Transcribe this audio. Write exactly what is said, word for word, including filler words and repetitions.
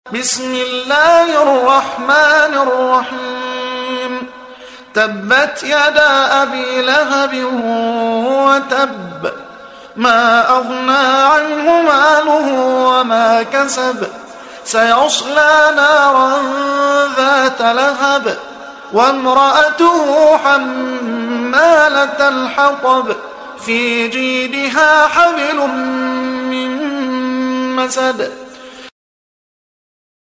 بسم الله الرحمن الرحيم تبت يدا أبي لهب وتب ما أغنى عنه ماله وما كسب سيصلى نارا ذات لهب وامرأته حمالة الحطب في جيدها حبل من مسد